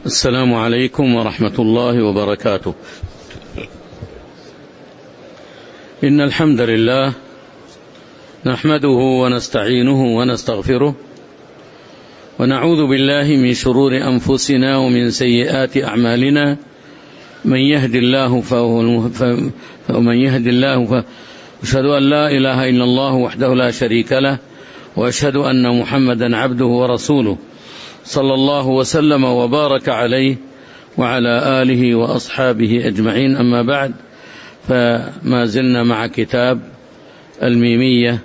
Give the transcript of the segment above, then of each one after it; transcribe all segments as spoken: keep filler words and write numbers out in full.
السلام عليكم ورحمة الله وبركاته. إن الحمد لله نحمده ونستعينه ونستغفره ونعوذ بالله من شرور أنفسنا ومن سيئات أعمالنا. من يهد الله فهو فمن يهد الله فأشهد أن لا إله إلا الله وحده لا شريك له، وأشهد أن محمدا عبده ورسوله صلى الله وسلم وبارك عليه وعلى آله وأصحابه أجمعين. أما بعد، فما زلنا مع كتاب الميمية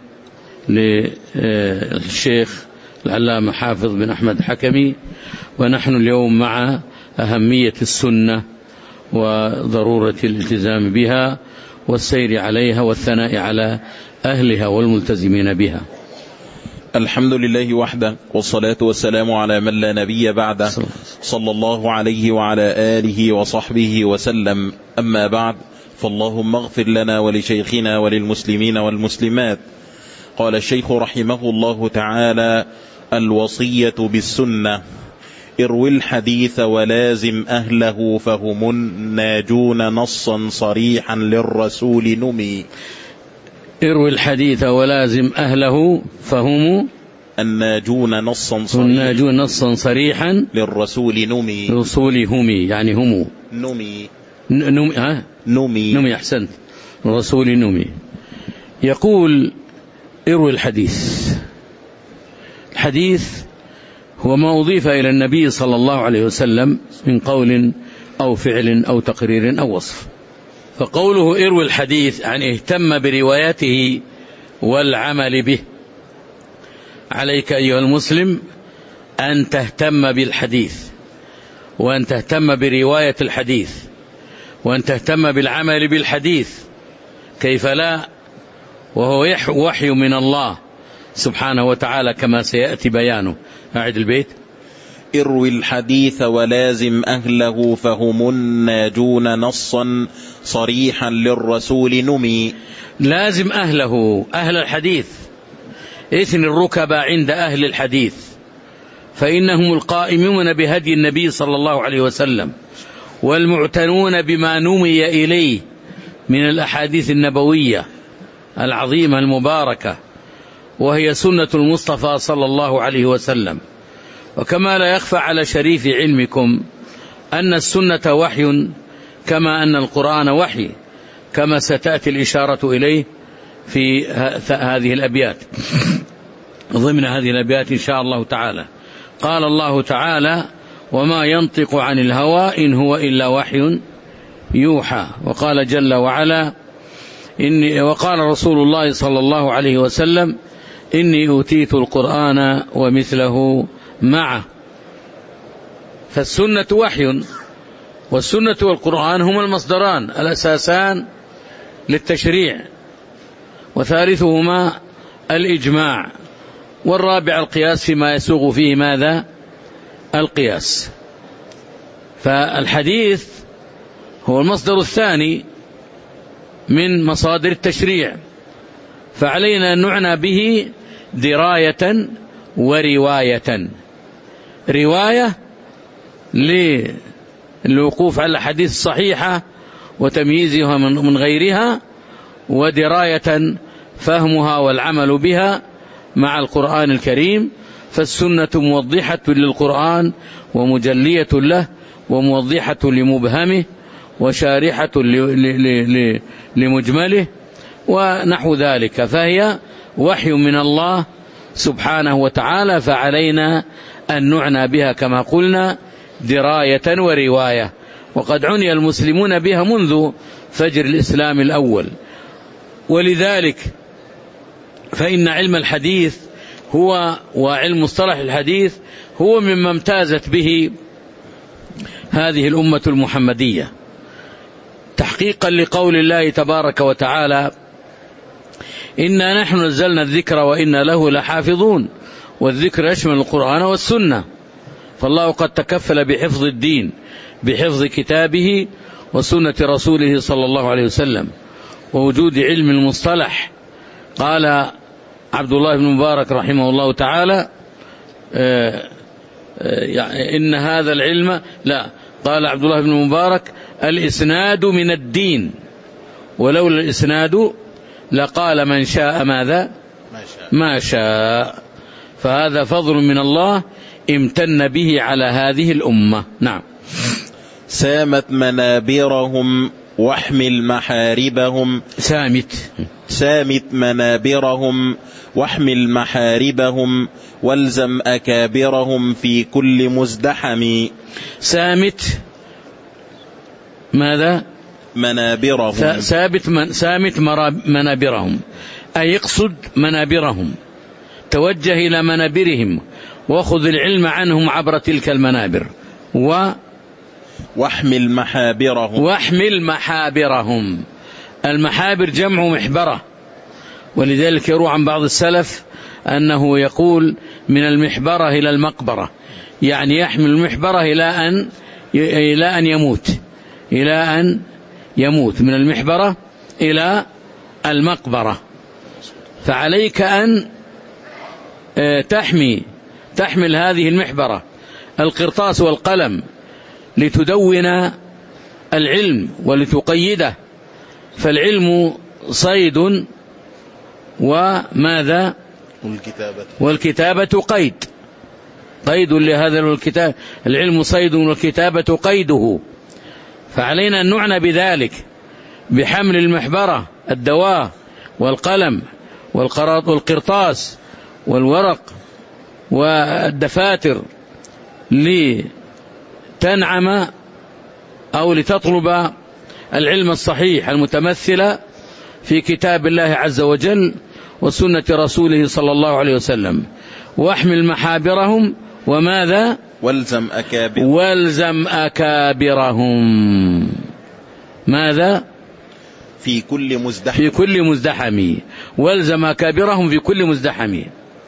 للشيخ العلامة حافظ بن أحمد حكمي، ونحن اليوم مع أهمية السنة وضرورة الالتزام بها والسير عليها والثناء على أهلها والملتزمين بها. الحمد لله وحده، والصلاة والسلام على من لا نبي بعده، صلى الله عليه وعلى آله وصحبه وسلم. أما بعد، فاللهم اغفر لنا ولشيخنا وللمسلمين والمسلمات. قال الشيخ رحمه الله تعالى: الوصية بالسنة. اروي الحديث ولازم أهله فهم الناجون نصا صريحا للرسول نمي. اروي الحديث ولازم أهله فهم الناجون نصا صريحا الناجون نصا صريحا للرسول نمي. رسول همي يعني هم نمي نمي ها نمي نمي أحسنت، الرسول نمي. يقول: اروي الحديث. الحديث هو ما أضيف إلى النبي صلى الله عليه وسلم من قول أو فعل أو تقرير أو وصف. فقوله اروي الحديث يعني اهتم بروايته والعمل به. عليك أيها المسلم أن تهتم بالحديث، وأن تهتم برواية الحديث، وأن تهتم بالعمل بالحديث. كيف لا، وهو وحي من الله سبحانه وتعالى كما سيأتي بيانه. أعد البيت: اروي الحديث ولازم أهله فهم الناجون نصا صريحا للرسول نمي. لازم أهله، أهل الحديث، إثن الركب عند أهل الحديث، فإنهم القائمون بهدي النبي صلى الله عليه وسلم، والمعتنون بما نمي إليه من الأحاديث النبوية العظيمة المباركة، وهي سنة المصطفى صلى الله عليه وسلم. وكما لا يخفى على شريف علمكم أن السنة وحي كما أن القرآن وحي، كما ستأتي الإشارة إليه في هذه الأبيات، ضمن هذه الأبيات إن شاء الله تعالى. قال الله تعالى: وما ينطق عن الهوى إن هو إلا وحي يوحى. وقال جل وعلا: إني وقال رسول الله صلى الله عليه وسلم: إني أوتيت القرآن ومثله معه. فالسنة وحي، والسنة والقرآن هما المصدران الأساسان للتشريع، وثالثهما الإجماع، والرابع القياس فيما يسوغ فيه ماذا؟ القياس. فالحديث هو المصدر الثاني من مصادر التشريع، فعلينا أن نعنى به دراية ورواية. رواية للوقوف على الحديث الصحيحة وتمييزها من غيرها، ودراية فهمها والعمل بها مع القرآن الكريم. فالسنة موضحة للقرآن ومجلية له، وموضحة لمبهمه، وشارحة لمجمله، ونحو ذلك. فهي وحي من الله سبحانه وتعالى، فعلينا أن نعنى بها كما قلنا دراية ورواية. وقد عني المسلمون بها منذ فجر الإسلام الأول. ولذلك فإن علم الحديث هو وعلم مصطلح الحديث هو مما امتازت به هذه الأمة المحمدية، تحقيقا لقول الله تبارك وتعالى: إنا نحن نزلنا الذكر وإنا له لحافظون. والذكر يشمل القرآن والسنة، فالله قد تكفل بحفظ الدين بحفظ كتابه وسنة رسوله صلى الله عليه وسلم، ووجود علم المصطلح. قال عبد الله بن مبارك رحمه الله تعالى: يعني إن هذا العلم لا. قال عبد الله بن المبارك الإسناد من الدين، ولولا الإسناد لقال من شاء ماذا ما شاء, ما شاء. فهذا فضل من الله امتن به على هذه الأمة. نعم. سامت منابرهم واحمل محاربهم. سامت سامت منابرهم واحمل محاربهم والزم أكابرهم في كل مزدحم. سامت ماذا منابرهم. ثابت من سامت منابرهم، أي يقصد منابرهم، توجه إلى منابرهم وخذ العلم عنهم عبر تلك المنابر. و واحمل محابرهم. واحمل محابرهم. المحابر جمع محبرة، ولذلك يروى عن بعض السلف أنه يقول من المحبرة إلى المقبرة، يعني يحمل المحبرة إلى أن إلى أن يموت إلى أن يموت من المحبرة إلى المقبرة. فعليك أن تحمي تحمل هذه المحبرة القرطاس والقلم لتدون العلم ولتقيده، فالعلم صيد وماذا والكتابة, والكتابة قيد قيد لهذا الكتاب. العلم صيد والكتابة قيده، فعلينا أن نعنى بذلك بحمل المحبرة الدواء والقلم والقرطاس والورق والدفاتر لتنعم أو لتطلب العلم الصحيح المتمثل في كتاب الله عز وجل وسنة رسوله صلى الله عليه وسلم. واحمل محابرهم وماذا والزم أكابر والزم أكابرهم ماذا في كل مزدحم في كل مزدحم. والزم أكابرهم في كل مزدحم.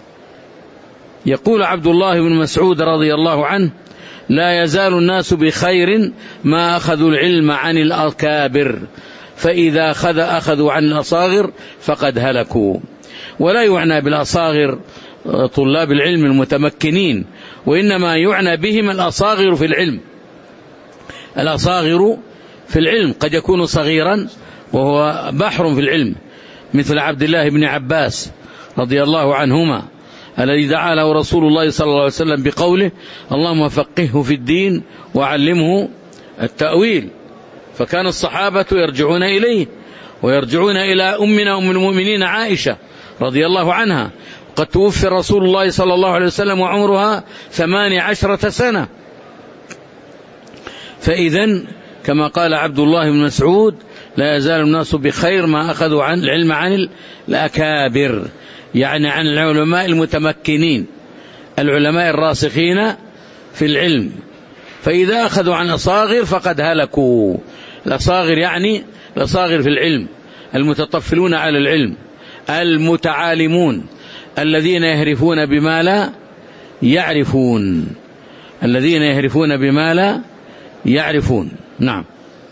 يقول عبد الله بن مسعود رضي الله عنه لا يزال الناس بخير ما أخذوا العلم عن الأكابر، فإذا أخذ أخذوا عن الأصاغر فقد هلكوا. ولا يعنى بالأصاغر طلاب العلم المتمكنين، وإنما يعنى بهم الأصاغر في العلم. الأصاغر في العلم قد يكون صغيرا وهو بحر في العلم، مثل عبد الله بن عباس رضي الله عنهما الذي دعا له رسول الله صلى الله عليه وسلم بقوله اللهم فقهه في الدين وعلمه التأويل. فكان الصحابة يرجعون إليه ويرجعون إلى أمنا أم المؤمنين عائشة رضي الله عنها، قد توفي رسول الله صلى الله عليه وسلم وعمرها ثماني عشرة سنة. فإذن كما قال عبد الله بن مسعود لا يزال الناس بخير ما أخذوا عن العلم عن الأكابر، يعني عن العلماء المتمكنين العلماء الراسخين في العلم. فإذا أخذوا عن الأصاغر فقد هلكوا. الأصاغر يعني الأصاغر في العلم، المتطفلون على العلم، المتعالمون، الذين يهرفون بما لا يعرفون الذين يهرفون بما لا يعرفون. نعم.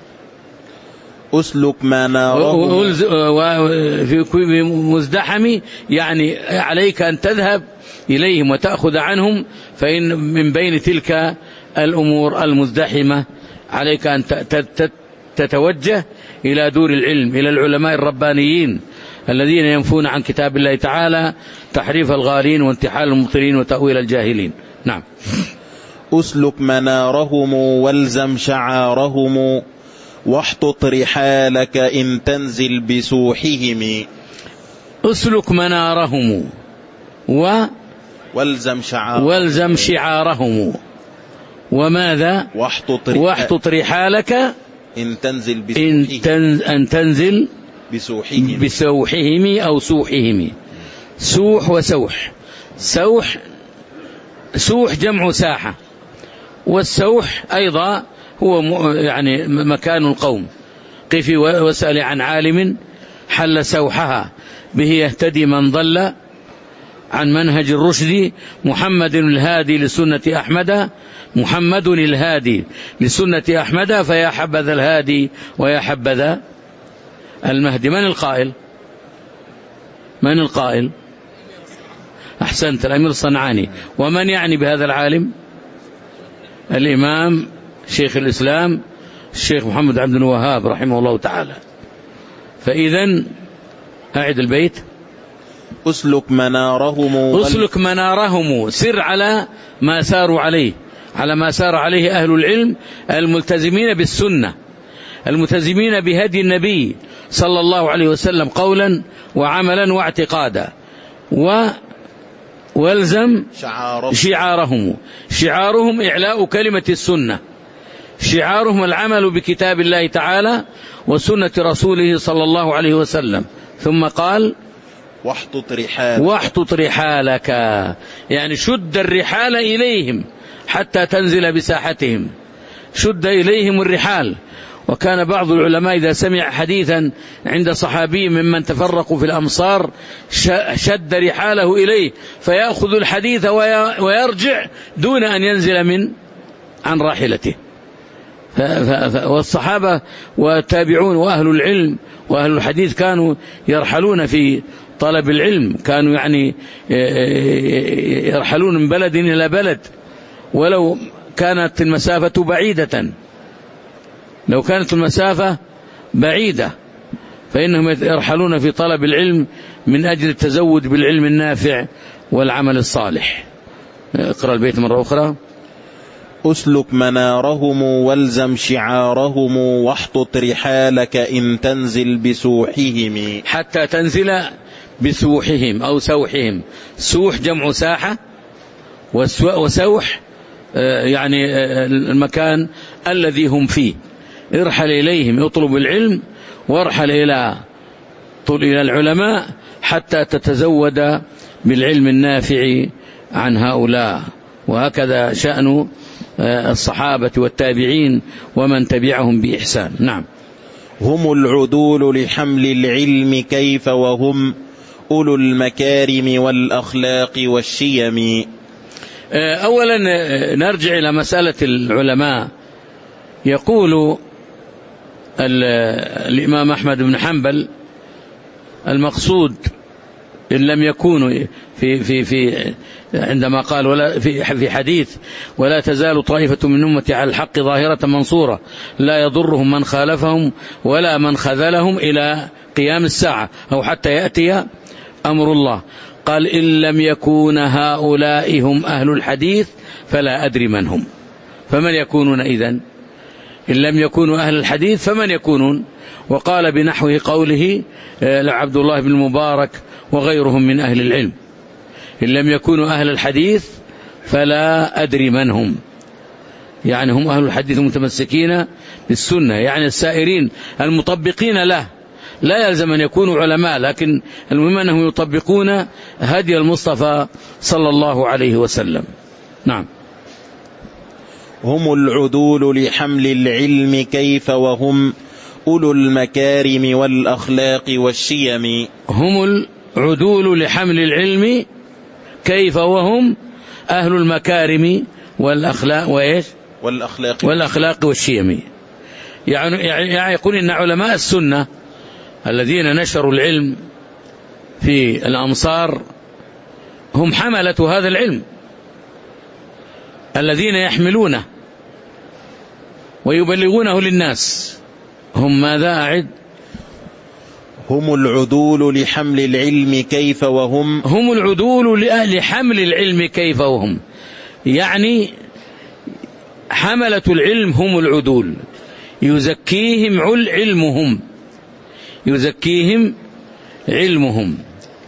أسلك ما ناره في كل مزدحم، يعني عليك أن تذهب إليهم وتأخذ عنهم، فإن من بين تلك الأمور المزدحمة عليك أن تتوجه إلى دور العلم، إلى العلماء الربانيين الذين ينفون عن كتاب الله تعالى تحريف الغالين وانتحال المبطلين وتأويل الجاهلين. نعم. أسلك منارهم والزم شعارهم واحطط رحالك إن تنزل بسوحهم. أسلك منارهم و والزم شعارهم والزم شعارهم وماذا واحطط واحطط رحالك إن تنزل إن, تنز أن تنزل بسوحهم بسوحهم أو سوحهم. سوح وسوح. سوح سوح جمع ساحة، والسوح أيضا هو يعني مكان القوم. قفي واسأل عن عالم حل سوحها به يهتدي من ضل عن منهج الرشد. محمد الهادي لسنة أحمد محمد الهادي لسنة أحمد فيا حبذا الهادي ويا حبذا المهدي. من القائل من القائل أحسنت الأمير الصنعاني. ومن يعني بهذا العالم الإمام شيخ الإسلام الشيخ محمد عبد الوهاب رحمه الله تعالى. فإذن أعد البيت: أسلك منارهم أسلك منارهم، سر على ما ساروا عليه، على ما سار عليه أهل العلم الملتزمين بالسنة، الملتزمين بهدي النبي صلى الله عليه وسلم قولا وعملا واعتقادا. و والزم شعارهم. شعارهم شعارهم إعلاء كلمة السنة، شعارهم العمل بكتاب الله تعالى وسنة رسوله صلى الله عليه وسلم. ثم قال: واحطط رحالك واحطط رحالك، يعني شد الرحال إليهم حتى تنزل بساحتهم، شد إليهم الرحال. وكان بعض العلماء إذا سمع حديثا عند صحابي ممن تفرقوا في الأمصار شد رحاله إليه فيأخذ الحديث ويرجع دون أن ينزل من عن راحلته. والصحابة والتابعون وأهل العلم وأهل الحديث كانوا يرحلون في طلب العلم، كانوا يعني يرحلون من بلد إلى بلد ولو كانت المسافة بعيدة، لو كانت المسافة بعيدة فإنهم يرحلون في طلب العلم من أجل التزود بالعلم النافع والعمل الصالح. اقرأ البيت مرة أخرى: أسلك منارهم والزم شعارهم واحطط رحالك إن تنزل بسوحهم، حتى تنزل بسوحهم أو سوحهم. سوح جمع ساحة، وسوح يعني المكان الذي هم فيه. ارحل إليهم، اطلب العلم وارحل إلى طول إلى العلماء حتى تتزود بالعلم النافع عن هؤلاء. وهكذا شأن الصحابة والتابعين ومن تبعهم بإحسان. نعم. هم العدول لحمل العلم كيف وهم أولو المكارم والأخلاق والشيم. أولا نرجع إلى مسألة العلماء. يقول الإمام أحمد بن حنبل: المقصود إن لم يكونوا في في في عندما قال ولا في في حديث ولا تزال طائفة من أمتي على الحق ظاهرة منصورة لا يضرهم من خالفهم ولا من خذلهم إلى قيام الساعة أو حتى يأتي أمر الله. قال: إن لم يكون هؤلاء هم أهل الحديث فلا أدري من هم. فمن يكونون إذن؟ إن لم يكونوا أهل الحديث فمن يكونون؟ وقال بنحوه قوله لعبد الله بن المبارك وغيرهم من أهل العلم: إن لم يكونوا أهل الحديث فلا أدري من هم. يعني هم أهل الحديث المتمسكين بالسنة، يعني السائرين المطبقين له. لا يلزم أن يكونوا علماء، لكن المهم أنهم يطبقون هدي المصطفى صلى الله عليه وسلم. نعم. هم العدول لحمل العلم كيف وهم أولو المكارم والأخلاق والشيم. هم العدول لحمل العلم كيف وهم أهل المكارم والأخلاق وإيش والأخلاق والأخلاق والشيم. يعني, يعني يقول إن علماء السنة الذين نشروا العلم في الأمصار هم حملة هذا العلم الذين يحملونه ويبلغونه للناس. هم ماذا؟ أعد. هم العدول لحمل العلم كيف وهم هم العدول لحمل العلم كيف وهم، يعني حملة العلم هم العدول، يزكيهم علمهم يزكيهم علمهم.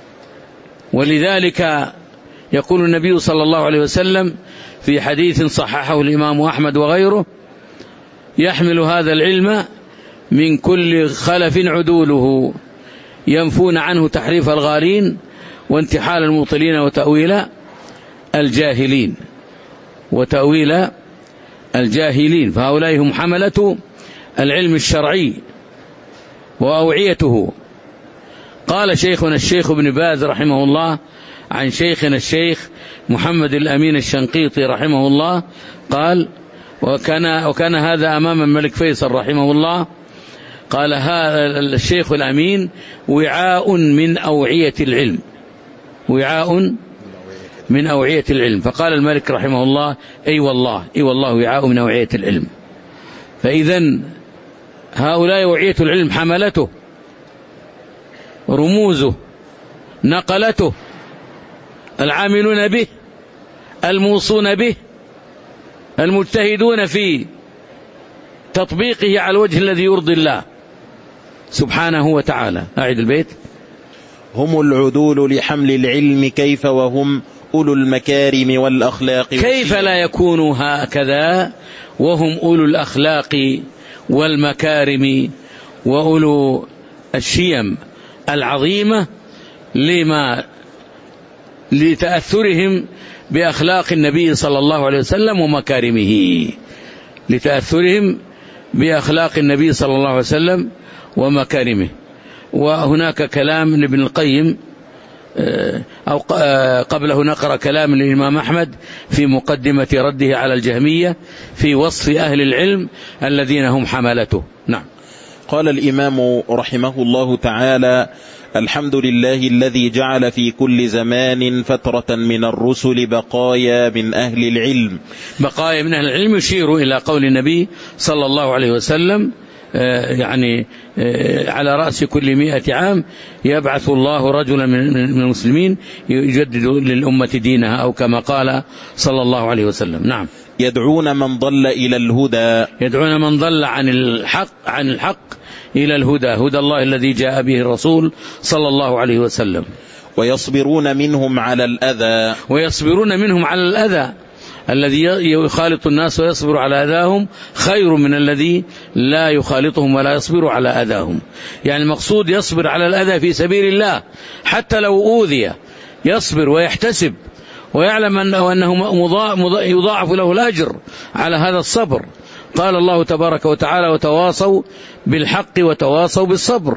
ولذلك يقول النبي صلى الله عليه وسلم في حديث صححه الإمام أحمد وغيره: يحمل هذا العلم من كل خلف عدوله ينفون عنه تحريف الغالين وانتحال المبطلين وتأويل الجاهلين وتأويل الجاهلين. فهؤلاء هم حملة العلم الشرعي وأوعيته. قال شيخنا الشيخ ابن باز رحمه الله عن شيخنا الشيخ محمد الأمين الشنقيطي رحمه الله قال: وكان, وكان هذا أمام الملك فيصل رحمه الله. قال: هذا الشيخ الأمين وعاء من أوعية العلم، وعاء من أوعية العلم. فقال الملك رحمه الله: أي والله أي والله وعاء من أوعية العلم. فإذن هؤلاء أوعية العلم، حملته، رموزه، نقلته، العاملون به، الموصون به، المجتهدون في تطبيقه على الوجه الذي يرضي الله سبحانه وتعالى. أعد البيت: هم العدول لحمل العلم كيف وهم أولو المكارم والأخلاق. كيف لا يكونوا هكذا وهم أولو الأخلاق والمكارم وأولو الشيم العظيمة، لما لتأثرهم بأخلاق النبي صلى الله عليه وسلم ومكارمه، لتأثرهم بأخلاق النبي صلى الله عليه وسلم ومكارمه. وهناك كلام لابن القيم، أو قبله نقرأ كلام الإمام أحمد في مقدمة رده على الجهمية في وصف أهل العلم الذين هم حملته. نعم. قال الإمام رحمه الله تعالى: الحمد لله الذي جعل في كل زمان فترة من الرسل بقايا من أهل العلم. بقايا من أهل العلم يشير إلى قول النبي صلى الله عليه وسلم، يعني على رأس كل مئة عام يبعث الله رجلا من المسلمين يجدد للأمة دينها، أو كما قال صلى الله عليه وسلم. نعم. يدعون من ضل إلى الهدى. يدعون من ضل عن الحق عن الحق إلى الهدى، هدى الله الذي جاء به الرسول صلى الله عليه وسلم. ويصبرون منهم على الأذى. ويصبرون منهم على الأذى. الذي يخالط الناس ويصبر على أذاهم خير من الذي لا يخالطهم ولا يصبر على أذاهم. يعني المقصود يصبر على الأذى في سبيل الله، حتى لو أوذي يصبر ويحتسب ويعلم أنه يضاعف له الأجر على هذا الصبر. قال الله تبارك وتعالى: وتواصوا بالحق وتواصوا بالصبر.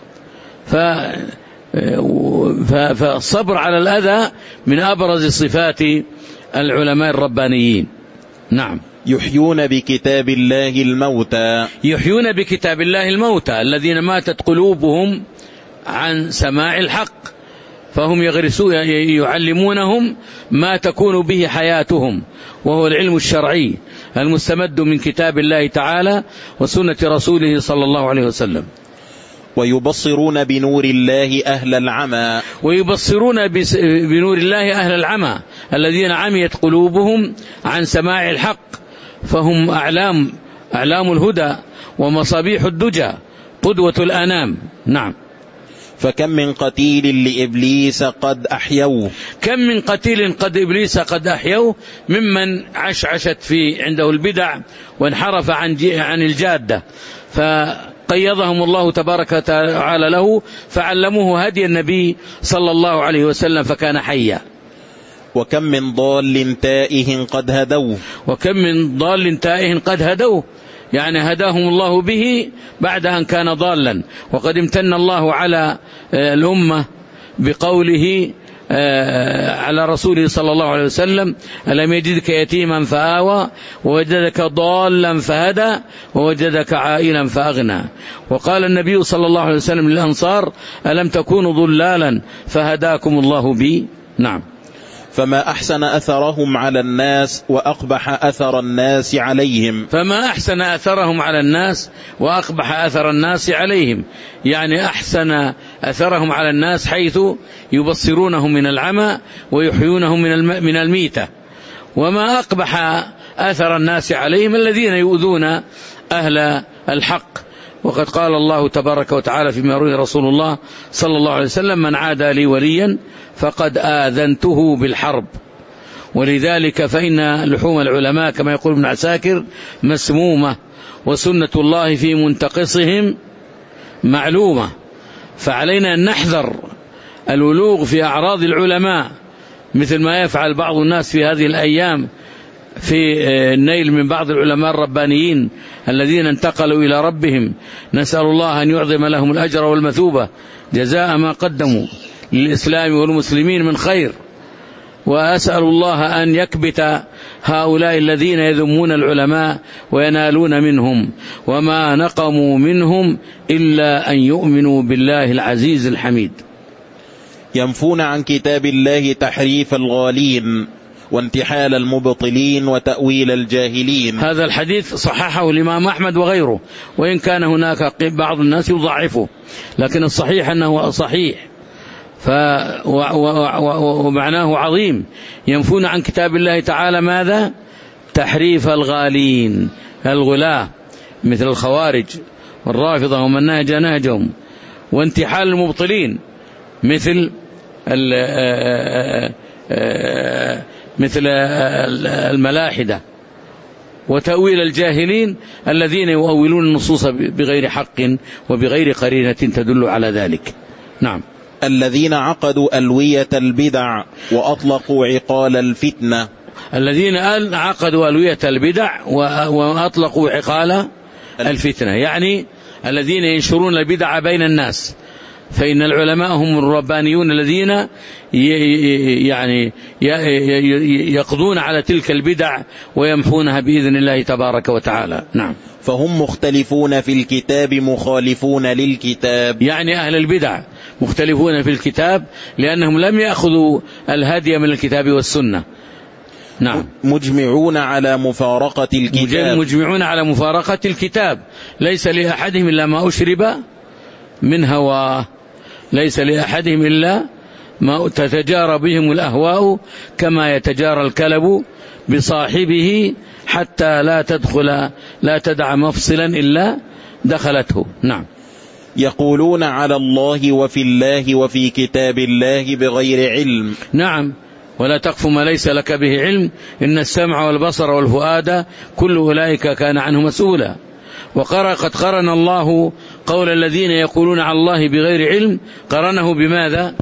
فالصبر على الأذى من أبرز صفات العلماء الربانيين. نعم. يحيون بكتاب الله الموتى. يحيون بكتاب الله الموتى الذين ماتت قلوبهم عن سماع الحق، فهم يغرسون يعلمونهم ما تكون به حياتهم، وهو العلم الشرعي المستمد من كتاب الله تعالى وسنة رسوله صلى الله عليه وسلم. ويبصرون بنور الله أهل العمى. ويبصرون بنور الله أهل العمى الذين عميت قلوبهم عن سماع الحق، فهم أعلام أعلام الهدى ومصابيح الدجى، قدوة الأنام. نعم. فكم من قتيل لإبليس قد أحيوه. كم من قتيل قد إبليس قد أحيوه، ممن عشعشت في عنده البدع وانحرف عن عن الجادة، فقيضهم الله تبارك وتعالى له فعلموه هدي النبي صلى الله عليه وسلم فكان حيا. وكم من ضال تائه قد هدوه. وكم من ضال تائه قد هدوه، يعني هداهم الله به بعد أن كان ضالا. وقد امتن الله على الأمة بقوله على رسوله صلى الله عليه وسلم: ألم يجدك يتيما فآوى ووجدك ضالا فهدى ووجدك عائلا فأغنى. وقال النبي صلى الله عليه وسلم للأنصار: ألم تكونوا ضلالا فهداكم الله بي. نعم. فما أحسن أثرهم على الناس وأقبح أثر الناس عليهم. فما أحسن أثرهم على الناس وأقبح أثر الناس عليهم، يعني أحسن أثرهم على الناس حيث يبصرونهم من العمى ويحيونهم من من الميتة، وما أقبح أثر الناس عليهم الذين يؤذون أهل الحق. وقد قال الله تبارك وتعالى فيما يرويه رسول الله صلى الله عليه وسلم: من عادى لي وليا فقد آذنته بالحرب. ولذلك فإن لحوم العلماء كما يقول ابن عساكر مسمومة، وسنة الله في منتقصهم معلومة، فعلينا أن نحذر الولوغ في أعراض العلماء مثل ما يفعل بعض الناس في هذه الأيام في النيل من بعض العلماء الربانيين الذين انتقلوا إلى ربهم. نسأل الله أن يعظم لهم الأجر والمثوبة جزاء ما قدموا للإسلام والمسلمين من خير. وأسأل الله أن يكبت هؤلاء الذين يذمون العلماء وينالون منهم، وما نقموا منهم إلا أن يؤمنوا بالله العزيز الحميد. ينفون عن كتاب الله تحريف الغالين وانتحال المبطلين وتأويل الجاهلين. هذا الحديث صححه الإمام أحمد وغيره، وإن كان هناك بعض الناس يضعفه، لكن الصحيح أنه صحيح ف ومعناه عظيم. ينفون عن كتاب الله تعالى ماذا؟ تحريف الغالين، الغلاة مثل الخوارج والرافضة ومن نهج نهجهم، وانتحال المبطلين مثل مثل الملاحدة، وتأويل الجاهلين الذين يؤولون النصوص بغير حق وبغير قرينة تدل على ذلك. نعم. الذين عقدوا ألوية البدع وأطلقوا عقال الفتنة. الذين عقدوا ألوية البدع وأطلقوا عقال الفتنة، يعني الذين ينشرون البدع بين الناس، فإن العلماء هم الربانيون الذين يعني يقضون على تلك البدع ويمحونها بإذن الله تبارك وتعالى. نعم. فهم مختلفون في الكتاب مخالفون للكتاب، يعني أهل البدع مختلفون في الكتاب لأنهم لم يأخذوا الهدي من الكتاب والسنة. نعم. مجمعون على مفارقة الكتاب، مجمعون على مفارقة الكتاب، ليس لأحدهم إلا ما أشرب من هواه، ليس لأحدهم إلا ما تتجارى بهم الأهواء كما يتجارى الكلب بصاحبه حتى لا تدخل لا تدع مفصلا إلا دخلته. نعم. يقولون على الله وفي الله وفي كتاب الله بغير علم. نعم. ولا تقف ما ليس لك به علم، إن السمع والبصر والفؤاد كل أولئك كان عنه مسؤولا. وقد قرن الله قول الذين يقولون على الله بغير علم، قرنه بماذا؟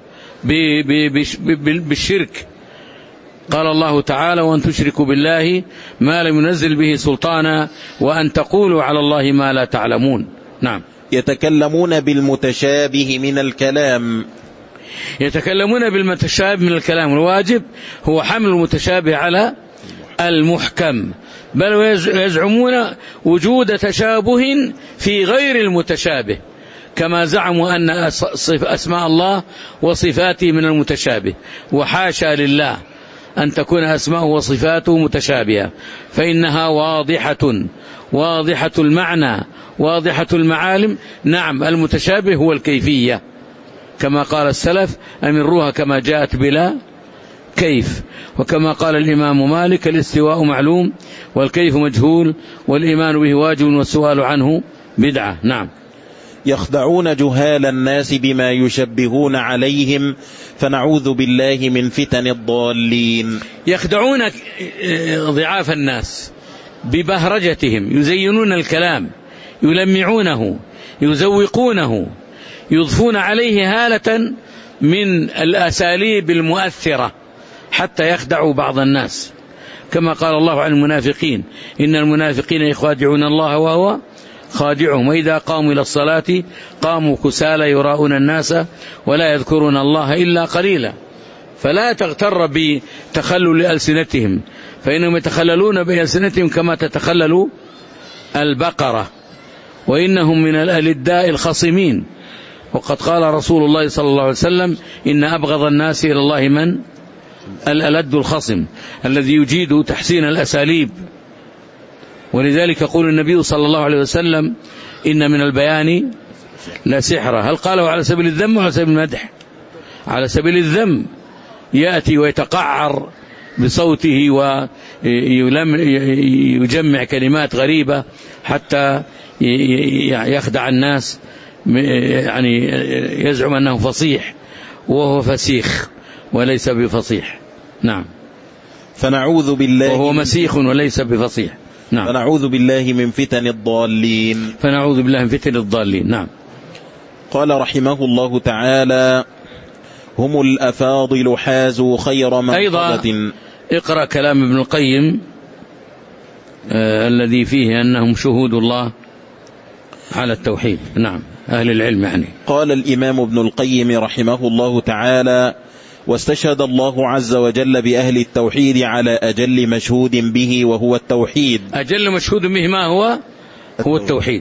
بالشرك. قال الله تعالى: وأن تشركوا بالله ما لم ينزل به سلطانا وأن تقولوا على الله ما لا تعلمون. نعم. يتكلمون بالمتشابه من الكلام. يتكلمون بالمتشابه من الكلام، الواجب هو حمل المتشابه على المحكم، بل يزعمون وجود تشابه في غير المتشابه، كما زعموا أن أسماء الله وصفاته من المتشابه، وحاشا لله أن تكون أسماءه وصفاته متشابهة، فإنها واضحة واضحة المعنى واضحة المعالم. نعم، المتشابه هو الكيفية، كما قال السلف: أمروها كما جاءت بلا كيف. وكما قال الإمام مالك: الاستواء معلوم والكيف مجهول والإيمان به واجب والسؤال عنه بدعة. نعم. يخدعون جهال الناس بما يشبهون عليهم، فنعوذ بالله من فتن الضالين. يخدعون ضعاف الناس ببهرجتهم، يزينون الكلام، يلمعونه، يزوقونه، يضفون عليه هالة من الأساليب المؤثرة حتى يخدعوا بعض الناس، كما قال الله عن المنافقين: إن المنافقين يخادعون الله وهو خادعهم، وإذا قاموا إلى الصلاة قاموا كسالى يراءون الناس ولا يذكرون الله إلا قليلا. فلا تغتر بتخلل ألسنتهم، فإنهم يتخللون بألسنتهم كما تتخلل البقرة، وإنهم من الألداء الخصمين. وقد قال رسول الله صلى الله عليه وسلم: إن أبغض الناس إلى الله من الألد الخصم، الذي يجيد تحسين الأساليب. ولذلك يقول النبي صلى الله عليه وسلم: إن من البيان لا سحرة. هل قاله على سبيل الذم وعلى سبيل المدح؟ على سبيل الذم، يأتي ويتقعر بصوته ويجمع كلمات غريبة حتى يخدع الناس، يعني يزعم أنه فصيح وهو فسيخ وليس بفصيح. نعم. فنعوذ بالله، وهو مسيخ وليس بفصيح. نعم. فنعوذ بالله من فتن الضالين. فنعوذ بالله من فتن الضالين. نعم. قال رحمه الله تعالى: هم الأفاضل حازوا خير منقبة. أيضا اقرأ كلام ابن القيم آه الذي فيه أنهم شهود الله على التوحيد. نعم، أهل العلم يعني. قال الإمام ابن القيم رحمه الله تعالى: واستشهد الله عز وجل بأهل التوحيد على أجل مشهود به وهو التوحيد. أجل مشهود به ما هو؟ هو التوحيد.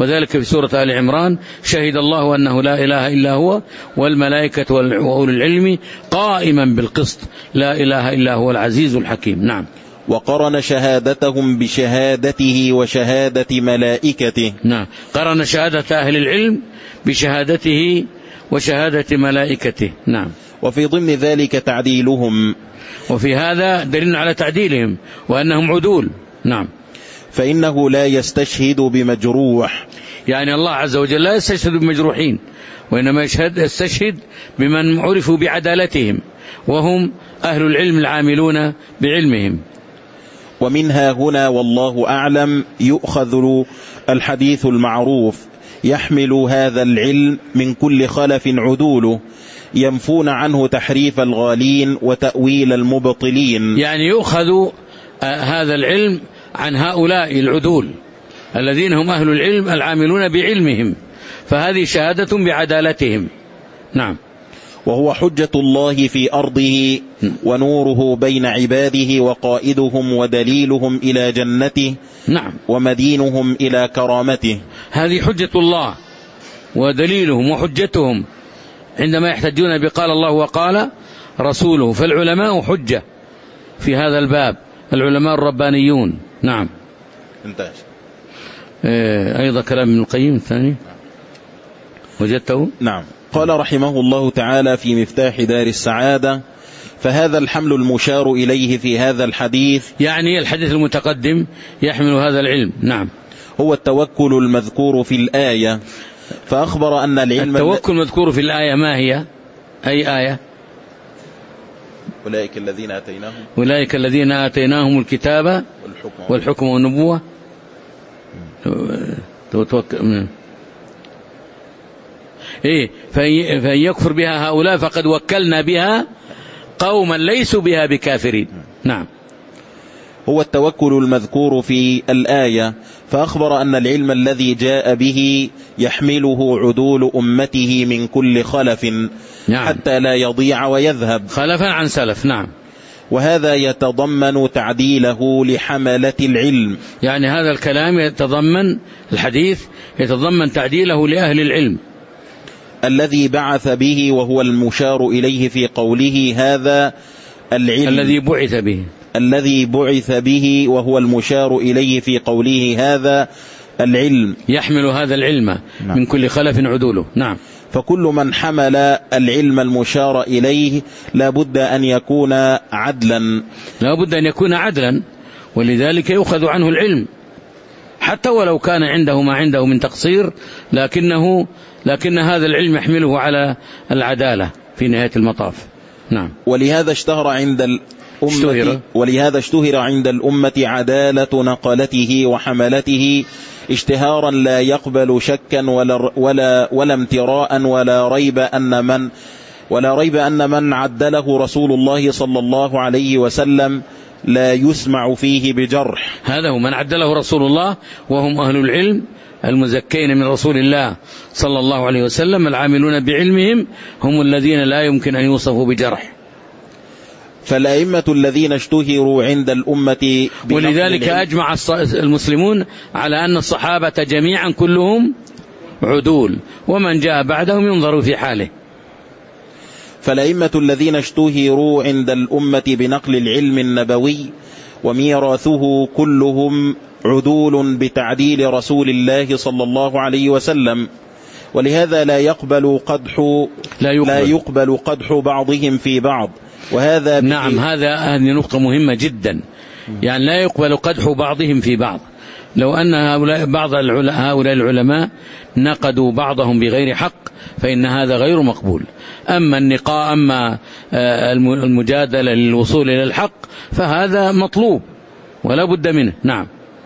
وذلك في سورة آل عمران: شهد الله أنه لا إله إلا هو والملائكة وأولو العلم قائما بالقسط لا إله إلا هو العزيز الحكيم. نعم. وقرن شهادتهم بشهادته وشهادة ملائكته. نعم، قرن شهادة أهل العلم بشهادته وشهادة ملائكته. نعم. وفي ضمن ذلك تعديلهم، وفي هذا دليل على تعديلهم وأنهم عدول. نعم. فإنه لا يستشهد بمجروح، يعني الله عز وجل لا يستشهد بمجروحين، وإنما يشهد يستشهد بمن عرفوا بعدالتهم، وهم أهل العلم العاملون بعلمهم. ومنها هنا والله أعلم يؤخذ الحديث المعروف: يحمل هذا العلم من كل خلف عدوله، ينفون عنه تحريف الغالين وتأويل المبطلين. يعني يؤخذ هذا العلم عن هؤلاء العدول الذين هم أهل العلم العاملون بعلمهم، فهذه شهادة بعدالتهم. نعم. وهو حجة الله في أرضه ونوره بين عباده وقائدهم ودليلهم إلى جنته. نعم. ومدينهم إلى كرامته. هذه حجة الله ودليلهم وحجتهم عندما يحتجون بقال الله وقال رسوله، فالعلماء حجة في هذا الباب، العلماء الربانيون. نعم. انتهى. أيضا كلام ابن القيم الثاني وجدته. نعم. قال رحمه الله تعالى في مفتاح دار السعادة: فهذا الحمل المشار إليه في هذا الحديث، يعني الحديث المتقدم يحمل هذا العلم. نعم. هو التوكل المذكور في الآية، فأخبر أن العلم التوكل المذكور في الآية ما هي؟ أي آية؟ أولئك الذين آتيناهم أولئك الذين آتيناهم الكتاب والحكم, والحكم والنبوة. توكل إيه؟ فإن يكفر بها هؤلاء فقد وكلنا بها قوما ليسوا بها بكافرين. نعم. هو التوكل المذكور في الآية، فأخبر أن العلم الذي جاء به يحمله عدول أمته من كل خلف. نعم. حتى لا يضيع ويذهب خلفا عن سلف. نعم. وهذا يتضمن تعديله لحملة العلم، يعني هذا الكلام يتضمن، الحديث يتضمن تعديله لأهل العلم الذي بعث به، وهو المشار إليه في قوله هذا العلم الذي بعث به الذي بعث به وهو المشار إليه في قوله هذا العلم يحمل هذا العلم. نعم. من كل خلف عدوله. نعم. فكل من حمل العلم المشار إليه لا بد أن يكون عدلا لا بد أن يكون عدلا ولذلك يؤخذ عنه العلم حتى ولو كان عنده ما عنده من تقصير، لكنه لكن هذا العلم يحمله على العدالة في نهاية المطاف. نعم. ولهذا اشتهر عند الأمة اشتهر. ولهذا اشتهر عند الأمة عدالة نقلته وحملته اشتهارا لا يقبل شكا ولا ولا ولا امتراء ولا ريب أن من ولا ريب أن من عدله رسول الله صلى الله عليه وسلم لا يسمع فيه بجرح. هذا هو من عدله رسول الله، وهم أهل العلم المزكين من رسول الله صلى الله عليه وسلم العاملون بعلمهم، هم الذين لا يمكن أن يوصفوا بجرح. فالأئمة الذين اشتهروا عند الأمة، ولذلك أجمع المسلمون على أن الصحابة جميعا كلهم عدول، ومن جاء بعدهم ينظر في حاله. فالأئمة الذين اشتهروا عند الأمة بنقل العلم النبوي وميراثه كلهم عدول بتعديل رسول الله صلى الله عليه وسلم، ولهذا لا يقبل قدح لا يقبل, لا يقبل قدح بعضهم في بعض. وهذا نعم، هذا هذه نقطة مهمة جدا، يعني لا يقبل قدح بعضهم في بعض. لو أن هؤلاء بعض هؤلاء العلماء نقدوا بعضهم بغير حق فإن هذا غير مقبول. أما النقاء أما المجادلة للوصول إلى الحق فهذا مطلوب ولا بد منه. نعم.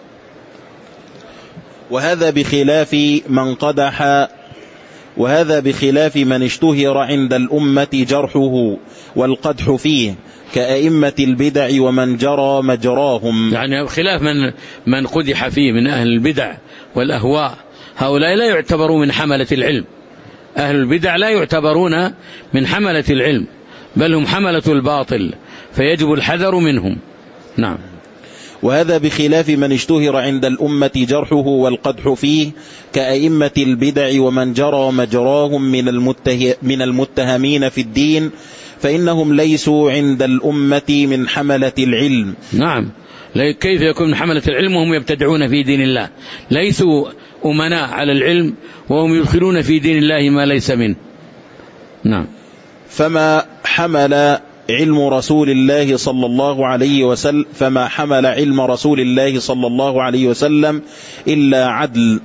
وهذا بخلاف من قدح وهذا بخلاف من اشتهر عند الأمة جرحه والقدح فيه كأئمة البدع ومن جرى مجراهم. يعني خلاف من من قدح فيه من أهل البدع والأهواء، هؤلاء لا يعتبرون من حملة العلم. أهل البدع لا يعتبرون من حملة العلم، بل هم حملة الباطل، فيجب الحذر منهم. نعم. وهذا بخلاف من اشتهر عند الأمة جرحه والقدح فيه كأئمة البدع ومن جرى مجراهم من, المته من المتهمين في الدين، فإنهم ليسوا عند الأمة من حملة العلم. نعم، كيف يكون من حملة العلم وهم يبتدعون في دين الله؟ ليسوا أمناء على العلم وهم يدخلون في دين الله ما ليس منه. نعم. فما حمل علم رسول الله صلى الله عليه وسلم فما حمل علم رسول الله صلى الله عليه وسلم إلا عدل،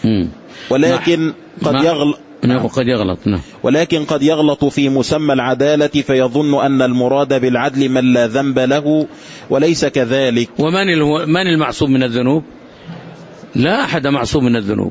ولكن قد يغلط قد يغلط نعم. ولكن قد يغلط في مسمى العدالة فيظن أن المراد بالعدل من لا ذنب له، وليس كذلك. ومن من المعصوم من الذنوب؟ لا أحد معصوم من الذنوب.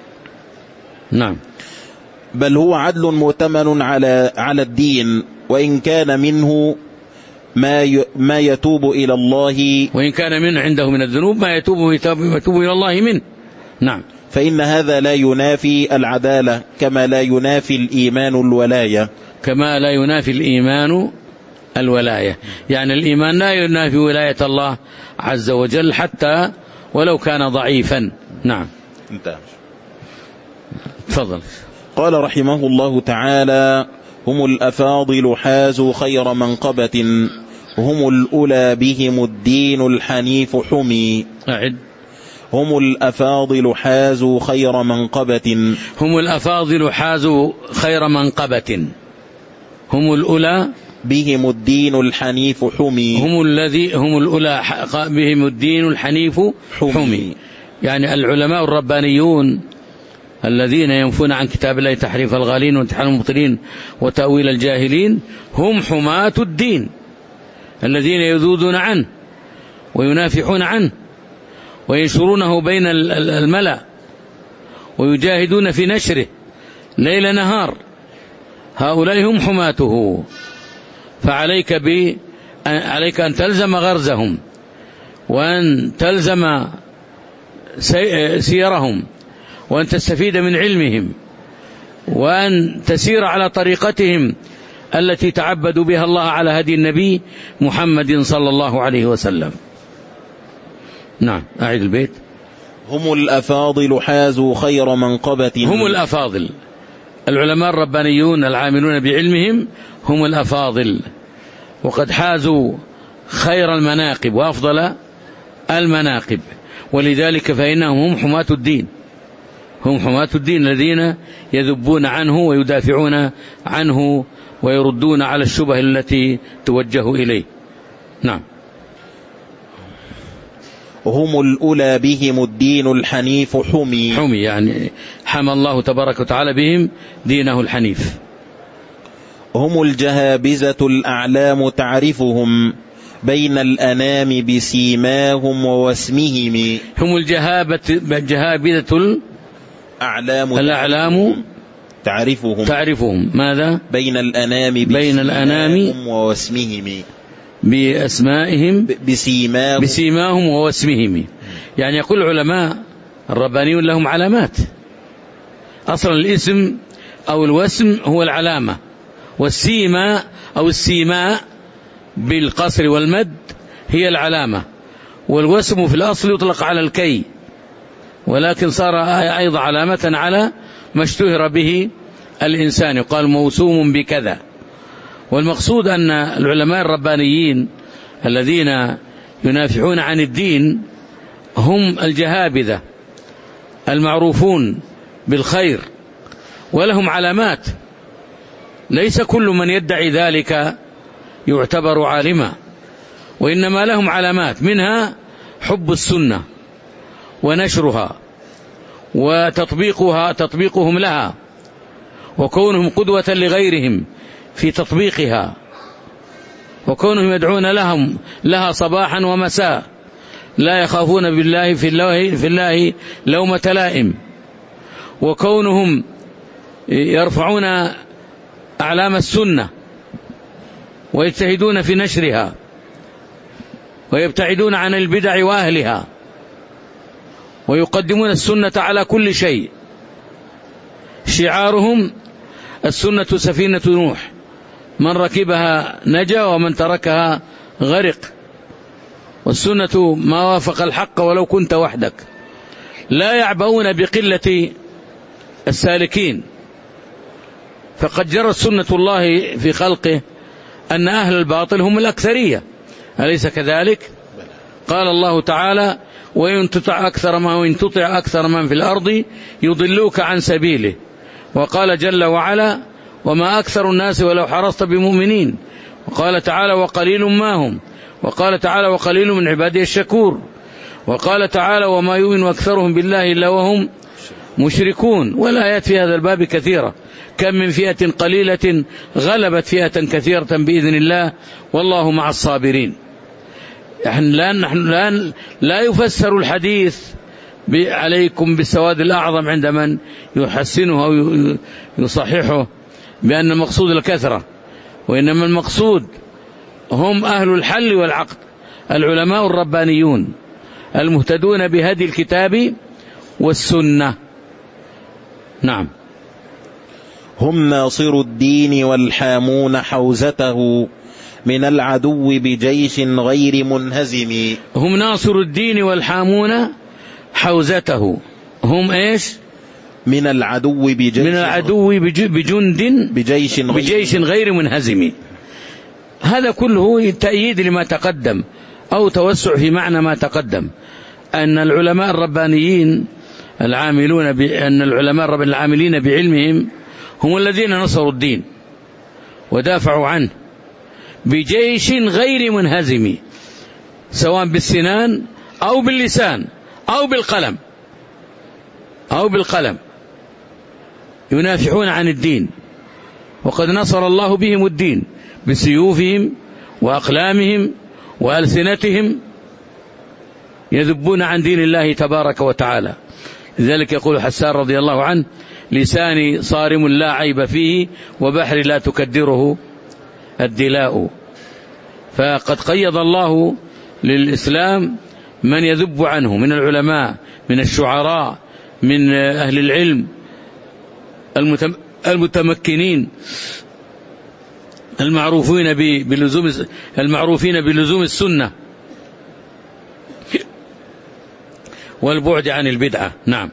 نعم. بل هو عدل مؤتمن على على الدين، وإن كان منه ما ما يتوب إلى الله، وإن كان منه عنده من الذنوب ما يتوب يتوب إلى الله منه. نعم. فإن هذا لا ينافي العدالة كما لا ينافي الإيمان الولاية. كما لا ينافي الإيمان الولاية، يعني الإيمان لا ينافي ولاية الله عز وجل حتى ولو كان ضعيفا. نعم. انتهى. تفضل. قال رحمه الله تعالى: هم الأفاضل حازوا خير منقبة، هم الأولى بهم الدين الحنيف حمي. أعد. هم الأفاضل حازوا خير منقبة. هم الأفاضل حازوا خير منقبة. هم الأولى بهم الدين الحنيف حمي. هم الذي هم الأولى بهم الدين الحنيف حمي, حمي. يعني العلماء الربانيون الذين ينفون عن كتاب الله تحريف الغالين وامتحان المبطلين وتأويل الجاهلين هم حماة الدين الذين يذودون عنه وينافحون عنه وينشرونه بين الملأ ويجاهدون في نشره ليل نهار. هؤلاء هم حماته، فعليك ب... عليك أن تلزم غرزهم وأن تلزم سيرهم وأن تستفيد من علمهم وأن تسير على طريقتهم التي تعبدوا بها الله على هدي النبي محمد صلى الله عليه وسلم. نعم. أعيد البيت. هم الأفاضل حازوا خير منقبة. هم الأفاضل، العلماء الربانيون العاملون بعلمهم هم الأفاضل، وقد حازوا خير المناقب وأفضل المناقب، ولذلك فإنهم هم حماة الدين. هم حماة الدين الذين يذبون عنه ويدافعون عنه ويردون على الشبه التي توجه إليه. نعم. هم الأولى بهم الدين الحنيف حمي. حمي يعني حمى الله تبارك وتعالى بهم دينه الحنيف. هم الجهابزة الأعلام تعرفهم بين الأنام بسيماهم ووسمهم. هم الجهابة الجهابزة الأعلام الأعلام تعرفهم تعرفهم ماذا؟ بين الأنام بين الأنام ووسمهم، بأسمائهم بسيماهم بسيماهم ووسمهم. يعني يقول العلماء الربانيون لهم علامات. أصلا الاسم أو الوسم هو العلامة، والسيما أو السيماء بالقصر والمد هي العلامة، والوسم في الأصل يطلق على الكي، ولكن صار أيضا علامة على ما اشتهر به الإنسان، يقال موسوم بكذا. والمقصود أن العلماء الربانيين الذين ينافحون عن الدين هم الجهابذة المعروفون بالخير، ولهم علامات. ليس كل من يدعي ذلك يعتبر عالما، وإنما لهم علامات، منها حب السنة ونشرها وتطبيقها تطبيقهم لها، وكونهم قدوة لغيرهم في تطبيقها، وكونهم يدعون لهم لها صباحا ومساء، لا يخافون بالله في الله في الله لومة لائم، وكونهم يرفعون أعلام السنة ويجتهدون في نشرها ويبتعدون عن البدع وأهلها ويقدمون السنة على كل شيء. شعارهم السنة سفينة نوح، من ركبها نجا ومن تركها غرق. والسنة ما وافق الحق ولو كنت وحدك. لا يعبؤون بقلة السالكين، فقد جرت سنة الله في خلقه أن أهل الباطل هم الأكثرية، أليس كذلك؟ قال الله تعالى: وإن تطع أكثر ما وإن تطع أكثر من في الأرض يضلوك عن سبيله. وقال جل وعلا: وما أكثر الناس ولو حرصت بمؤمنين. وقال تعالى: وقليل ما هم. وقال تعالى: وقليل من عبادي الشكور. وقال تعالى: وما يؤمن أكثرهم بالله إلا وهم مشركون. والآيات في هذا الباب كثيرة، كم من فئة قليلة غلبت فئة كثيرة بإذن الله والله مع الصابرين. لا, نحن لا, لا يفسر الحديث عليكم بالسواد الأعظم عند من يحسنه أو يصححه بأن المقصود الكثرة، وإنما المقصود هم أهل الحل والعقد، العلماء الربانيون المهتدون بهدي الكتاب والسنة. نعم. هم ناصر الدين والحامون حوزته من العدو بجيش غير منهزم. هم ناصر الدين والحامون حوزته، هم إيش؟ من العدو بجيش من العدو بجند بجيش غير, بجيش غير منهزم. هذا كله تأييد لما تقدم أو توسع في معنى ما تقدم، أن العلماء الربانيين العاملون بأن العلماء العاملين بعلمهم هم الذين نصروا الدين ودافعوا عنه بجيش غير منهزم، سواء بالسنان أو باللسان أو بالقلم أو بالقلم ينافحون عن الدين. وقد نصر الله بهم الدين بسيوفهم وأقلامهم وألسنتهم، يذبون عن دين الله تبارك وتعالى. لذلك يقول حسان رضي الله عنه: لساني صارم لا عيب فيه وبحر لا تكدره الدلاء. فقد قيض الله للإسلام من يذب عنه من العلماء، من الشعراء، من أهل العلم المتمكنين المعروفين بلزوم المعروفين بلزوم السنة والبعد عن البدعة. نعم.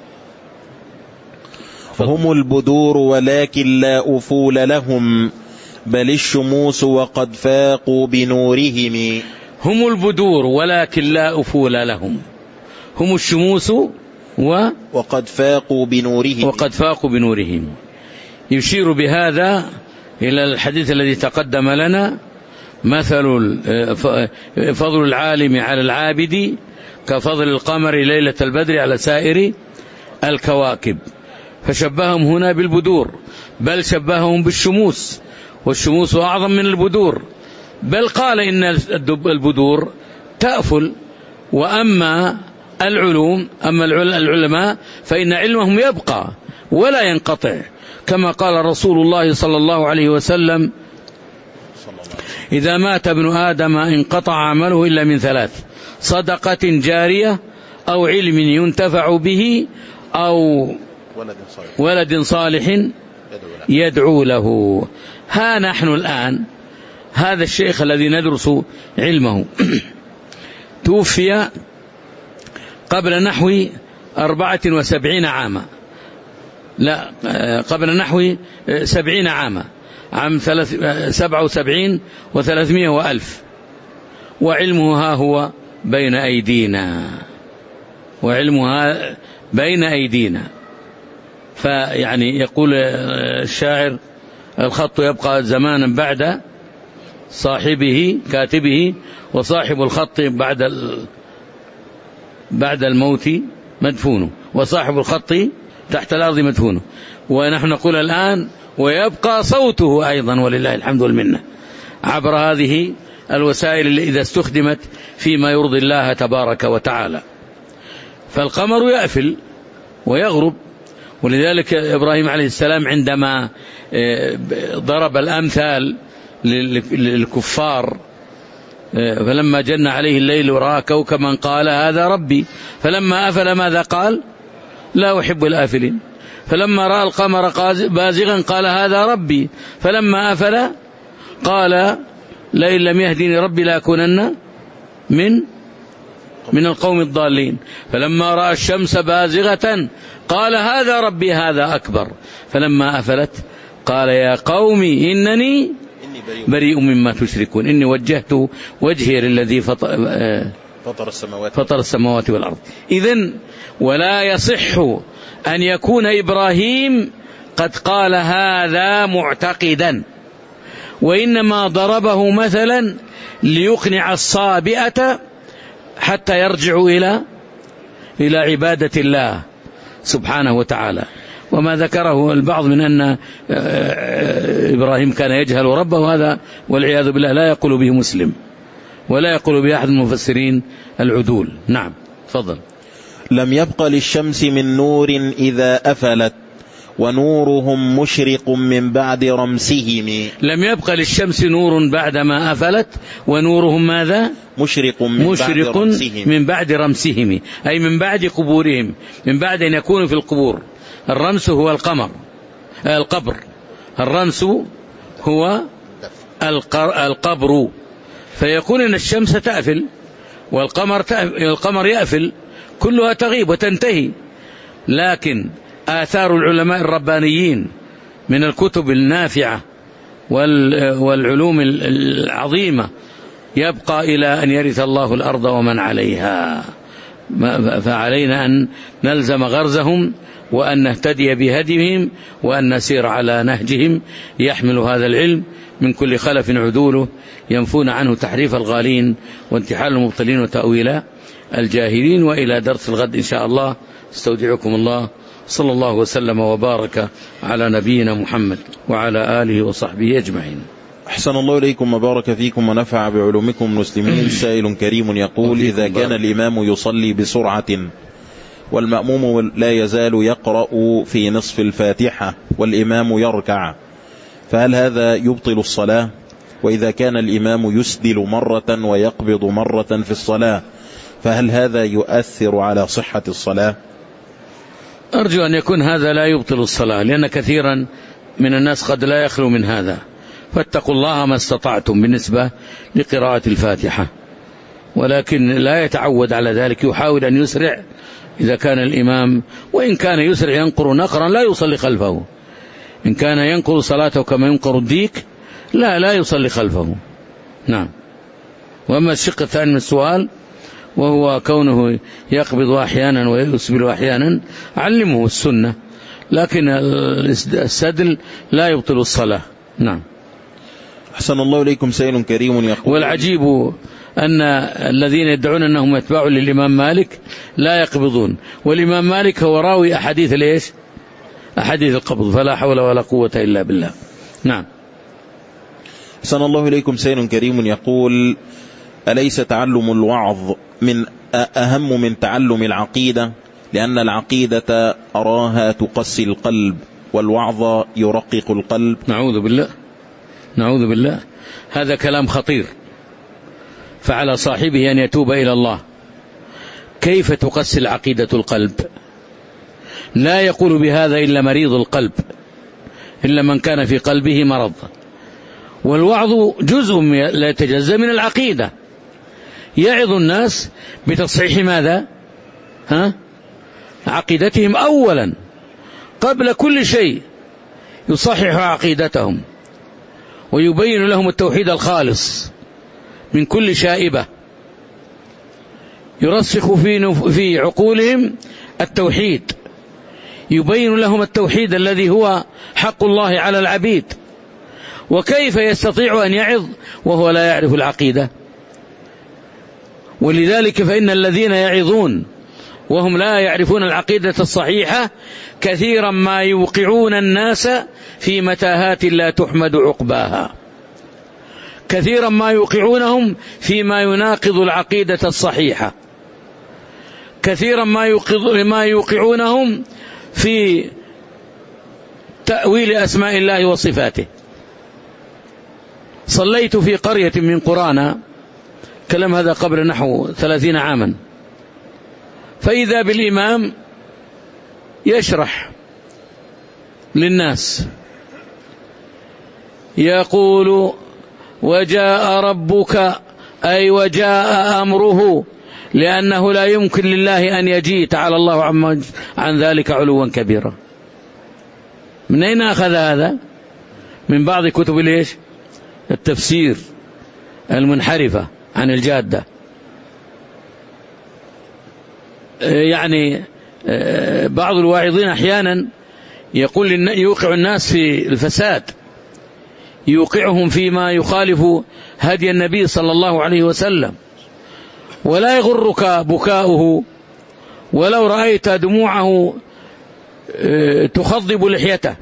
هم البدور ولكن لا أفول لهم بل الشموس وقد فاقوا بنورهم. هم البدور ولكن لا أفول لهم، هم الشموس و وقد فاقوا بنورهم وقد فاقوا بنورهم. يشير بهذا إلى الحديث الذي تقدم لنا: مثل فضل العالم على العابد كفضل القمر ليلة البدر على سائر الكواكب. فشبههم هنا بالبدور، بل شبههم بالشموس، والشموس أعظم من البدور، بل قال إن البدور تأفل. وأما العلوم أما العلماء فإن علمهم يبقى ولا ينقطع، كما قال رسول الله صلى الله عليه وسلم: إذا مات ابن آدم انقطع عمله إلا من ثلاث: صدقة جارية أو علم ينتفع به أو ولد صالح يدعو له. ها نحن الآن هذا الشيخ الذي ندرس علمه توفي قبل نحو أربعة وسبعين عاما، لا قبل نحو سبعين عاما، عام سبعة وسبعين وثلاثمائة وألف، وعلمه ها هو بين أيدينا، وعلمها بين أيدينا. فيعني يقول الشاعر: الخط يبقى زمانا بعد صاحبه كاتبه، وصاحب الخط بعد بعد الموت مدفونه، وصاحب الخط تحت الأرض مدفونه. ونحن نقول الآن: ويبقى صوته أيضا، ولله الحمد والمنة، عبر هذه الوسائل اللي إذا استخدمت فيما يرضي الله تبارك وتعالى. فالقمر يأفل ويغرب، ولذلك إبراهيم عليه السلام عندما ضرب الأمثال للكفار: فلما جن عليه الليل ورأى كوكبا قال هذا ربي، فلما أفل ماذا قال؟ لا أحب الآفلين. فلما رأى القمر بازغا قال هذا ربي، فلما أفل قال لئن لم يهدني ربي لأكونن من من القوم الضالين. فلما رأى الشمس بازغة قال هذا ربي هذا أكبر. فلما أفلت قال يا قوم إنني بريء مما تشركون إني وجهت وجهي للذي فطر, فطر السماوات فطر السماوات والأرض. إذن ولا يصح أن يكون إبراهيم قد قال هذا معتقدا، وإنما ضربه مثلا ليقنع الصابئة حتى يرجعوا إلى إلى عبادة الله سبحانه وتعالى. وما ذكره البعض من أن إبراهيم كان يجهل ربه هذا والعياذ بالله لا يقول به مسلم ولا يقول به أحد المفسرين العدول. نعم تفضل. لم يبق للشمس من نور إذا أفلت ونورهم مشرق من بعد رمسهم. لم يبق للشمس نور بعدما أفلت ونورهم ماذا؟ مشرق من, مشرق بعد رمسهم. من بعد رمسهم أي من بعد قبورهم، من بعد أن يكونوا في القبور. الرمس هو القمر القبر، الرمس هو القبر. فيكون أن الشمس تأفل والقمر تأفل القمر يأفل، كلها تغيب وتنتهي. لكن آثار العلماء الربانيين من الكتب النافعة والعلوم العظيمة يبقى إلى أن يرث الله الأرض ومن عليها. فعلينا أن نلزم غرزهم وأن نهتدي بهديهم وأن نسير على نهجهم يحمل هذا العلم من كل خلف عدوله ينفون عنه تحريف الغالين وانتحال المبطلين وتأويل الجاهلين. وإلى درس الغد إن شاء الله استودعكم الله. صلى الله وسلم وبارك على نبينا محمد وعلى آله وصحبه أجمعين. أحسن الله إليكم وبارك فيكم ونفع بعلومكم المسلمين. سائل كريم يقول إذا كان الإمام يصلي بسرعة والمأموم لا يزال يقرأ في نصف الفاتحة والإمام يركع، فهل هذا يبطل الصلاة؟ وإذا كان الإمام يسدل مرة ويقبض مرة في الصلاة فهل هذا يؤثر على صحة الصلاة؟ أرجو أن يكون هذا لا يبطل الصلاة، لأن كثيرا من الناس قد لا يخلو من هذا. فاتقوا الله ما استطعتم بالنسبة لقراءة الفاتحة، ولكن لا يتعود على ذلك، يحاول أن يسرع إذا كان الإمام، وإن كان يسرع ينقر نقرا لا يصلي خلفه. إن كان ينقر صلاته كما ينقر الديك لا لا يصلي خلفه. نعم. وأما الشق الثاني من السؤال وهو كونه يقبض أحيانا ويسبل أحيانا، علمه السنة، لكن السدل لا يبطل الصلاة. نعم. أحسن الله إليكم. سائل كريم يقول والعجيب أن الذين يدعون أنهم يتبعون للإمام مالك لا يقبضون، والإمام مالك هو راوي أحاديث ليش أحاديث القبض، فلا حول ولا قوة إلا بالله. نعم. أحسن الله إليكم. سائل كريم يقول أليس تعلم الوعظ من أهم من تعلم العقيدة؟ لأن العقيدة أراها تقسي القلب والوعظ يرقق القلب. نعوذ بالله نعوذ بالله، هذا كلام خطير، فعلى صاحبه أن يتوب إلى الله. كيف تقسي العقيدة القلب؟ لا يقول بهذا إلا مريض القلب، إلا من كان في قلبه مرض. والوعظ جزء لا يتجزأ من العقيدة، يعظ الناس بتصحيح ماذا؟ ها؟ عقيدتهم أولا قبل كل شيء، يصحح عقيدتهم ويبين لهم التوحيد الخالص من كل شائبة، يرسخ في في عقولهم التوحيد، يبين لهم التوحيد الذي هو حق الله على العبيد. وكيف يستطيع أن يعظ وهو لا يعرف العقيدة؟ ولذلك فإن الذين يعظون وهم لا يعرفون العقيدة الصحيحة كثيرا ما يوقعون الناس في متاهات لا تحمد عقباها، كثيرا ما يوقعونهم فيما يناقض العقيدة الصحيحة، كثيرا ما يوقعونهم في تأويل أسماء الله وصفاته. صليت في قرية من قرانا، كلام هذا قبل نحو ثلاثين عاما، فإذا بالإمام يشرح للناس يقول وجاء ربك أي وجاء أمره، لأنه لا يمكن لله أن يجيء تعالى الله عن ذلك علوا كبيرا. من أين أخذ هذا؟ من بعض كتب ليش التفسير المنحرفة عن الجادة. يعني بعض الواعظين أحيانا يقول يوقع الناس في الفساد، يوقعهم فيما يخالف هدي النبي صلى الله عليه وسلم، ولا يغرك بكاؤه ولو رأيت دموعه تخضب لحيته،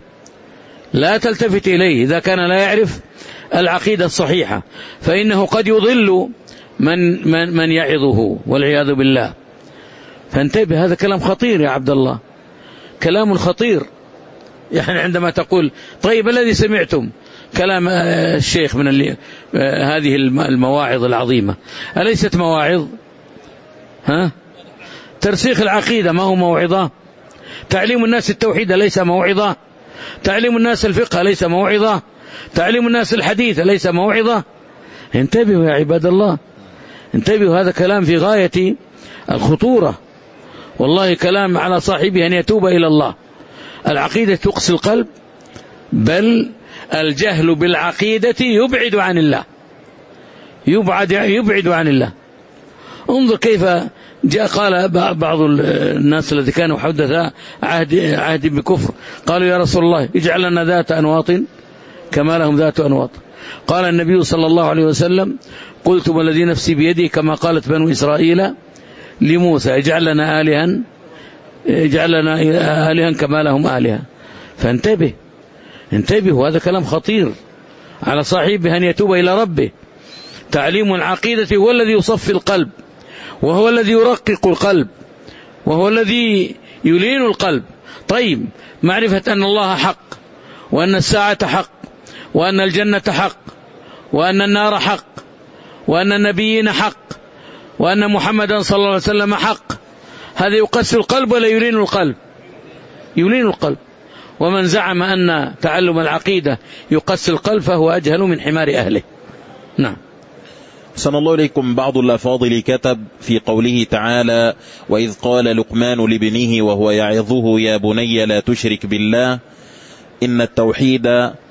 لا تلتفت إليه إذا كان لا يعرف العقيدة الصحيحة، فإنه قد يضل من, من, من يعظه والعياذ بالله. فانتبه، هذا كلام خطير يا عبد الله، كلام خطير. يعني عندما تقول طيب الذي سمعتم كلام الشيخ من هذه المواعظ العظيمة أليست مواعظ؟ ها؟ ترسيخ العقيدة ما هو موعظة؟ تعليم الناس التوحيد ليس موعظة؟ تعليم الناس الفقه ليس موعظة؟ تعليم الناس الحديث ليس موعظة؟ انتبهوا يا عباد الله، انتبهوا، هذا كلام في غاية الخطورة، والله كلام على صاحبه أن يتوب إلى الله. العقيدة تقسي القلب، بل الجهل بالعقيدة يبعد عن الله، يبعد, يبعد عن الله. انظر كيف جاء قال بعض الناس الذي كانوا حدثاء عهد, عهد بكفر، قالوا يا رسول الله اجعل لنا ذات أنواط كما لهم ذات أنواط. قال النبي صلى الله عليه وسلم قلت والذي نفسي بيدي كما قالت بنو إسرائيل لموسى اجعل لنا آلها اجعل لنا آلها كما لهم آلهة. فانتبه، انتبه، هذا كلام خطير على صاحبه أن يتوب إلى ربه. تعليم العقيدة هو الذي يصفي القلب، وهو الذي يرقق القلب، وهو الذي يلين القلب. طيب، معرفة أن الله حق، وأن الساعة حق، وأن الجنة حق، وأن النار حق، وأن النبيين حق، وأن محمدا صلى الله عليه وسلم حق، هذا يقسي القلب ولا يلين القلب؟ يلين القلب. ومن زعم أن تعلم العقيدة يقسي القلب فهو أجهل من حمار أهله. نعم. أحسن الله إليكم. بعض الأفاضل كتب في قوله تعالى وإذ قال لقمان لابنه وهو يعظه يا بني لا تشرك بالله إن التوحيد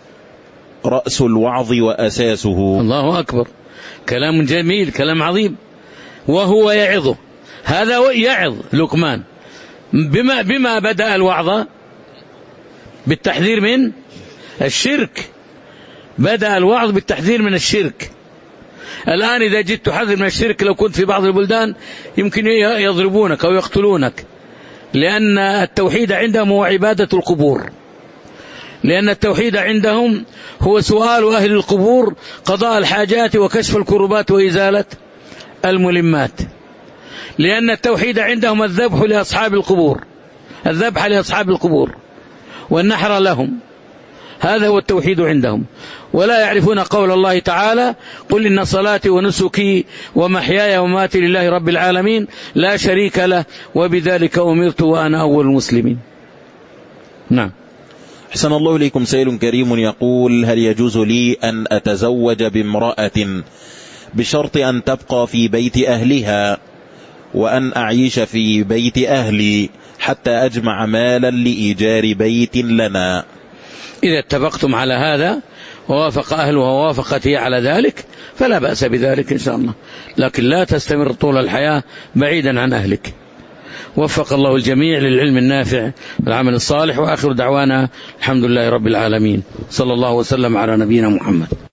رأس الوعظ وأساسه. الله أكبر، كلام جميل، كلام عظيم. وهو يعظه، هذا يعظ لقمان بما, بما بدأ الوعظ بالتحذير من الشرك، بدأ الوعظ بالتحذير من الشرك. الآن إذا جئت تحذر من الشرك لو كنت في بعض البلدان يمكن يضربونك أو يقتلونك، لأن التوحيد عندهم هو عبادة القبور، لأن التوحيد عندهم هو سؤال أهل القبور قضاء الحاجات وكشف الكربات وإزالة الملمات، لأن التوحيد عندهم الذبح لأصحاب القبور، الذبح لأصحاب القبور والنحر لهم، هذا هو التوحيد عندهم. ولا يعرفون قول الله تعالى قل إن صلاتي ونسكي ومحياي ومماتي لله رب العالمين لا شريك له وبذلك أمرت وأنا أول المسلمين. نعم. أحسن الله إليكم. سائل كريم يقول هل يجوز لي أن أتزوج بامرأة بشرط أن تبقى في بيت أهلها وأن أعيش في بيت أهلي حتى أجمع مالا لإيجار بيت لنا؟ إذا اتفقتم على هذا ووافق أهلها ووافقت هي على ذلك فلا بأس بذلك إن شاء الله، لكن لا تستمر طول الحياة بعيدا عن أهلك. وفق الله الجميع للعلم النافع والعمل الصالح، وآخر دعوانا الحمد لله رب العالمين، صلى الله وسلم على نبينا محمد.